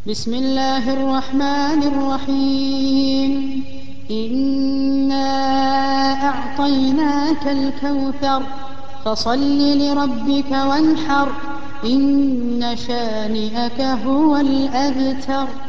بسم الله الرحمن الرحيم. إنا أعطيناك الكوثر فصل لربك وانحر إن شانئك هو الأبتر.